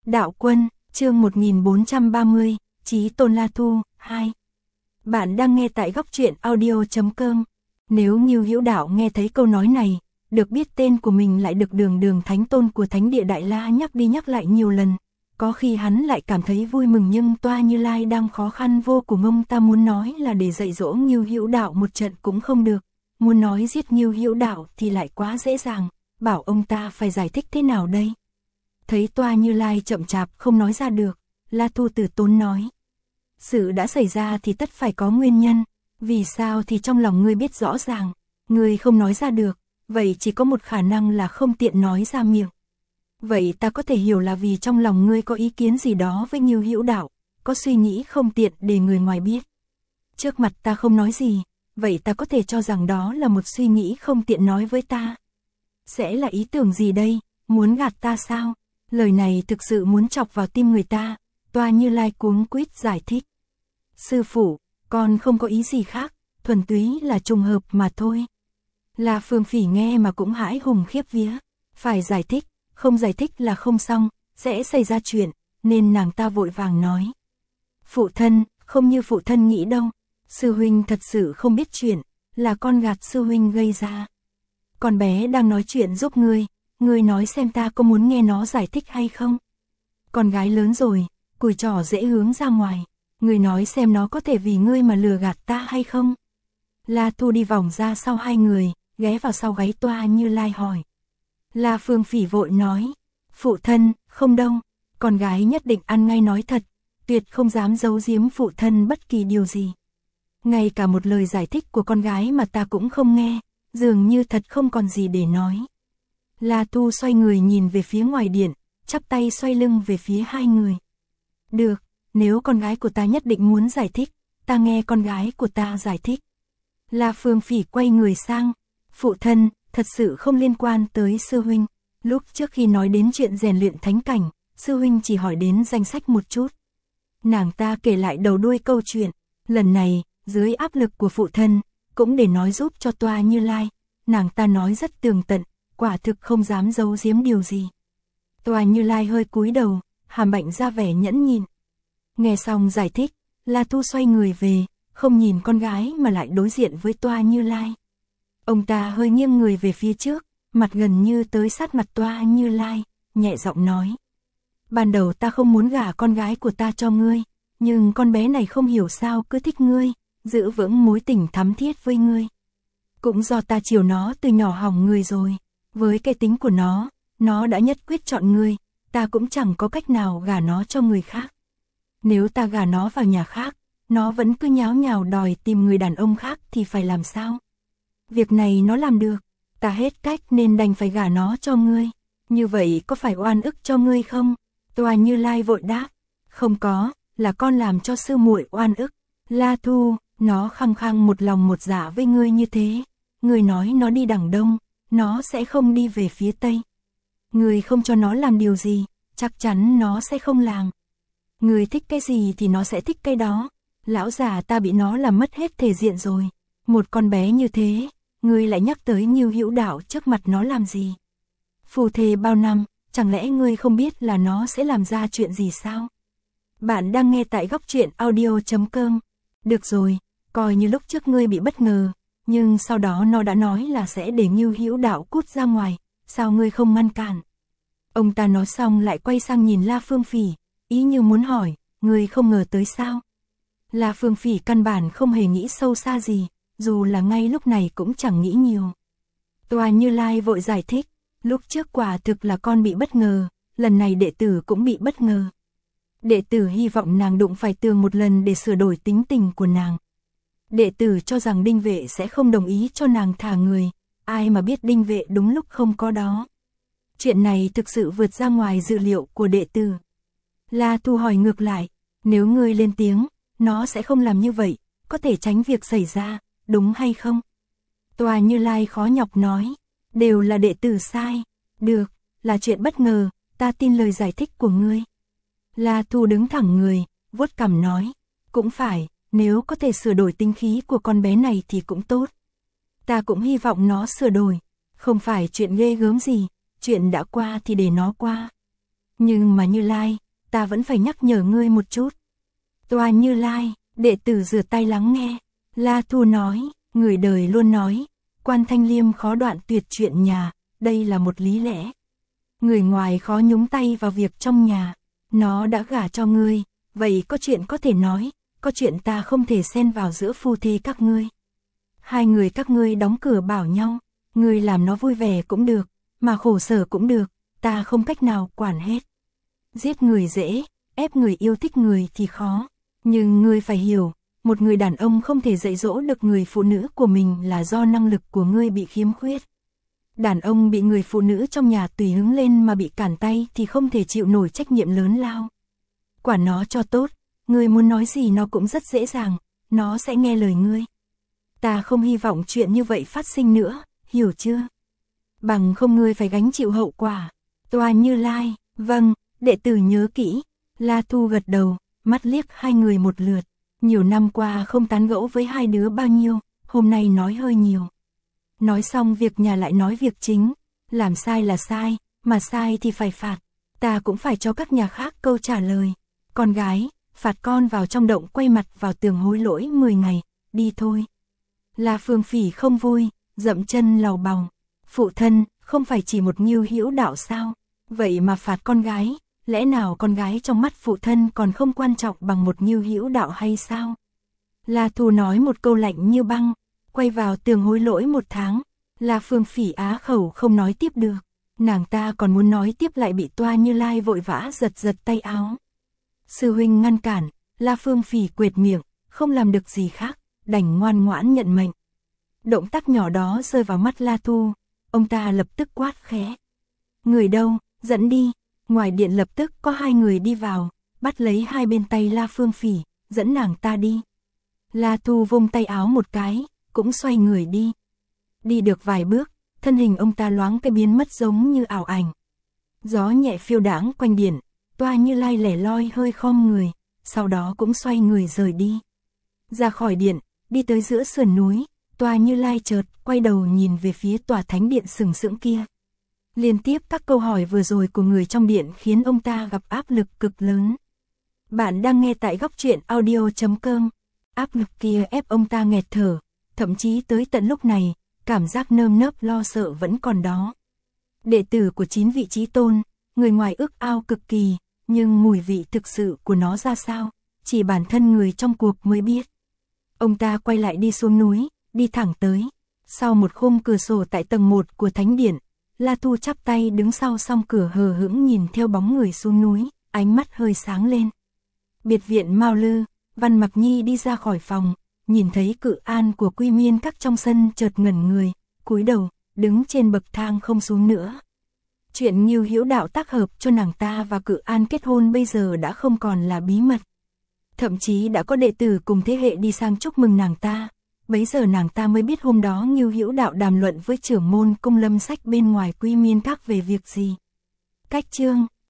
Đạo Quân, chương 1430, Chí Tôn La Thu, 2. Bạn đang nghe tại góc truyện audio.com. Nếu Ngưu Hữu Đạo nghe thấy câu nói này, được biết tên của mình lại được Đường Đường Thánh Tôn của Thánh Địa Đại La nhắc đi nhắc lại nhiều lần, có khi hắn lại cảm thấy vui mừng, nhưng Toa Như Lai đang khó khăn vô cùng, ông ta muốn nói là để dạy dỗ Ngưu Hữu Đạo một trận cũng không được, muốn nói giết Ngưu Hữu Đạo thì lại quá dễ dàng, bảo ông ta phải giải thích thế nào đây? Thấy Toa Như Lai chậm chạp không nói ra được, La Thu từ tốn nói: sự đã xảy ra thì tất phải có nguyên nhân, vì sao thì trong lòng ngươi biết rõ ràng, ngươi không nói ra được, vậy chỉ có một khả năng là không tiện nói ra miệng. Vậy ta có thể hiểu là vì trong lòng ngươi có ý kiến gì đó với Ngưu Hữu Đạo, có suy nghĩ không tiện để người ngoài biết. Trước mặt ta không nói gì, vậy ta có thể cho rằng đó là một suy nghĩ không tiện nói với ta. Sẽ là ý tưởng gì đây, muốn gạt ta sao? Lời này thực sự muốn chọc vào tim người ta. Toa Như Lai cuống quýt giải thích: sư phụ, con không có ý gì khác, thuần túy là trùng hợp mà thôi. La Phương Phỉ nghe mà cũng hãi hùng khiếp vía, phải giải thích, không giải thích là không xong, sẽ xảy ra chuyện, nên nàng ta vội vàng nói: phụ thân, không như phụ thân nghĩ đâu, sư huynh thật sự không biết chuyện, là con gạt sư huynh gây ra. Con bé đang nói chuyện giúp ngươi nói xem ta có muốn nghe nó giải thích hay không? Con gái lớn rồi, cùi trỏ dễ hướng ra ngoài, ngươi nói xem nó có thể vì ngươi mà lừa gạt ta hay không? La Thu đi vòng ra sau hai người, ghé vào sau gáy Toa Như Lai hỏi. La Phương Phỉ vội nói: phụ thân, không đâu, con gái nhất định ăn ngay nói thật, tuyệt không dám giấu giếm phụ thân bất kỳ điều gì. Ngay cả một lời giải thích của con gái mà ta cũng không nghe, dường như thật không còn gì để nói. La Thu xoay người nhìn về phía ngoài điện, chắp tay xoay lưng về phía hai người. Được, nếu con gái của ta nhất định muốn giải thích, ta nghe con gái của ta giải thích. La Phương Phỉ quay người sang: phụ thân, thật sự không liên quan tới sư huynh. Lúc trước khi nói đến chuyện rèn luyện thánh cảnh, sư huynh chỉ hỏi đến danh sách một chút. Nàng ta kể lại đầu đuôi câu chuyện. Lần này, dưới áp lực của phụ thân, cũng để nói giúp cho Toa Như Lai, nàng ta nói rất tường tận, quả thực không dám giấu giếm điều gì. Toa Như Lai hơi cúi đầu, hàm bệnh ra vẻ nhẫn nhịn. Nghe xong giải thích, La Thu xoay người về, không nhìn con gái mà lại đối diện với Toa Như Lai. Ông ta hơi nghiêng người về phía trước, mặt gần như tới sát mặt Toa Như Lai, nhẹ giọng nói: ban đầu ta không muốn gả con gái của ta cho ngươi, nhưng con bé này không hiểu sao cứ thích ngươi, giữ vững mối tình thắm thiết với ngươi. Cũng do ta chiều nó từ nhỏ hỏng người rồi, với cái tính của nó đã nhất quyết chọn ngươi, ta cũng chẳng có cách nào gả nó cho người khác. Nếu ta gả nó vào nhà khác, nó vẫn cứ nháo nhào đòi tìm người đàn ông khác thì phải làm sao? Việc này nó làm được, ta hết cách nên đành phải gả nó cho ngươi. Như vậy có phải oan ức cho ngươi không? Toa Như Lai vội đáp: không có, là con làm cho sư muội oan ức. La Thu, nó khăng khăng một lòng một dạ với ngươi như thế, ngươi nói nó đi đằng đông, nó sẽ không đi về phía tây. Ngươi không cho nó làm điều gì, chắc chắn nó sẽ không làm. Ngươi thích cái gì thì nó sẽ thích cái đó. Lão già ta bị nó làm mất hết thể diện rồi. Một con bé như thế, ngươi lại nhắc tới Ngưu Hữu Đạo trước mặt nó làm gì? Phù thề bao năm, chẳng lẽ ngươi không biết là nó sẽ làm ra chuyện gì sao? Bạn đang nghe tại góc truyện audio.com. Được rồi, coi như lúc trước ngươi bị bất ngờ, nhưng sau đó nó đã nói là sẽ để Ngưu Hữu Đạo cút ra ngoài, sao ngươi không ngăn cản? Ông ta nói xong lại quay sang nhìn La Phương Phỉ, ý như muốn hỏi, ngươi không ngờ tới sao? La Phương Phỉ căn bản không hề nghĩ sâu xa gì, dù là ngay lúc này cũng chẳng nghĩ nhiều. Toa Như Lai vội giải thích: lúc trước quả thực là con bị bất ngờ, lần này đệ tử cũng bị bất ngờ. Đệ tử hy vọng nàng đụng phải tường một lần để sửa đổi tính tình của nàng. Đệ tử cho rằng Đinh Vệ sẽ không đồng ý cho nàng thả người, ai mà biết Đinh Vệ đúng lúc không có đó. Chuyện này thực sự vượt ra ngoài dự liệu của đệ tử. La Thu hỏi ngược lại: nếu ngươi lên tiếng, nó sẽ không làm như vậy, có thể tránh việc xảy ra, đúng hay không? Toa Như Lai khó nhọc nói: đều là đệ tử sai. Được, là chuyện bất ngờ, ta tin lời giải thích của ngươi. La Thu đứng thẳng người, vuốt cằm nói: cũng phải, nếu có thể sửa đổi tính khí của con bé này thì cũng tốt. Ta cũng hy vọng nó sửa đổi, không phải chuyện ghê gớm gì, chuyện đã qua thì để nó qua. Nhưng mà Như Lai, ta vẫn phải nhắc nhở ngươi một chút. Toa Như Lai, đệ tử rửa tay lắng nghe. La Thu nói, người đời luôn nói, Quan Thanh Liêm khó đoạn tuyệt chuyện nhà, đây là một lý lẽ. Người ngoài khó nhúng tay vào việc trong nhà, nó đã gả cho ngươi, vậy có chuyện có thể nói, có chuyện ta không thể xen vào giữa phu thê các ngươi. Hai người các ngươi đóng cửa bảo nhau, ngươi làm nó vui vẻ cũng được, mà khổ sở cũng được, ta không cách nào quản hết. Giết người dễ, ép người yêu thích người thì khó, nhưng ngươi phải hiểu, một người đàn ông không thể dạy dỗ được người phụ nữ của mình là do năng lực của ngươi bị khiếm khuyết. Đàn ông bị người phụ nữ trong nhà tùy hứng lên mà bị cản tay thì không thể chịu nổi trách nhiệm lớn lao. Quản nó cho tốt, ngươi muốn nói gì nó cũng rất dễ dàng, nó sẽ nghe lời ngươi. Ta không hy vọng chuyện như vậy phát sinh nữa, hiểu chưa? Bằng không ngươi phải gánh chịu hậu quả. Toa Như Lai, vâng, đệ tử nhớ kỹ. La Thu gật đầu, mắt liếc hai người một lượt. Nhiều năm qua không tán gẫu với hai đứa bao nhiêu, hôm nay nói hơi nhiều. Nói xong việc nhà lại nói việc chính, làm sai là sai, mà sai thì phải phạt. Ta cũng phải cho các nhà khác câu trả lời. Con gái, phạt con vào trong động quay mặt vào tường hối lỗi 10 ngày, đi thôi. La Phương Phỉ không vui, dậm chân lầu bầu. Phụ thân, không phải chỉ một Ngưu Hữu Đạo sao? Vậy mà phạt con gái, lẽ nào con gái trong mắt phụ thân còn không quan trọng bằng một Ngưu Hữu Đạo hay sao? La Thu nói một câu lạnh như băng, quay vào tường hối lỗi 1 tháng. La Phương Phỉ á khẩu không nói tiếp được. Nàng ta còn muốn nói tiếp lại bị Toa Như Lai vội vã giật giật tay áo. Sư huynh ngăn cản, La Phương Phỉ quệt miệng, không làm được gì khác, đành ngoan ngoãn nhận mệnh. Động tác nhỏ đó rơi vào mắt La Thu, ông ta lập tức quát khẽ. Người đâu, dẫn đi. Ngoài điện lập tức có 2 người đi vào, bắt lấy hai bên tay La Phương Phỉ, dẫn nàng ta đi. La Thu vung tay áo một cái, cũng xoay người đi. Đi được vài bước, thân hình ông ta loáng cái biến mất giống như ảo ảnh. Gió nhẹ phiêu đãng quanh điện, Toa Như Lai lẻ loi hơi khom người, sau đó cũng xoay người rời đi. Ra khỏi điện, đi tới giữa sườn núi, Toa Như Lai chợt quay đầu nhìn về phía tòa thánh điện sừng sững kia. Liên tiếp các câu hỏi vừa rồi của người trong điện khiến ông ta gặp áp lực cực lớn. Bạn đang nghe tại góc truyện audio.com. Áp lực kia ép ông ta nghẹt thở, thậm chí tới tận lúc này, cảm giác nơm nớp lo sợ vẫn còn đó. Đệ tử của 9 vị Chí Tôn, người ngoài ước ao cực kỳ, nhưng mùi vị thực sự của nó ra sao, chỉ bản thân người trong cuộc mới biết. Ông ta quay lại đi xuống núi, đi thẳng tới. Sau một khung cửa sổ tại tầng 1 của thánh điện, La Thu chắp tay đứng sau song cửa hờ hững nhìn theo bóng người xuống núi, ánh mắt hơi sáng lên. Biệt viện Mao Lư, Văn Mặc Nhi đi ra khỏi phòng, nhìn thấy Cự An của Quy Miên Các trong sân chợt ngẩn người, cúi đầu, đứng trên bậc thang không xuống nữa. Chuyện Ngưu Hữu Đạo tác hợp cho nàng ta và Cự An kết hôn bây giờ đã không còn là bí mật. Thậm chí đã có đệ tử cùng thế hệ đi sang chúc mừng nàng ta. Bấy giờ nàng ta mới biết hôm đó Ngưu Hữu Đạo đàm luận với trưởng môn Cung Lâm Sách bên ngoài Quy Miên Các về việc gì. Cách chương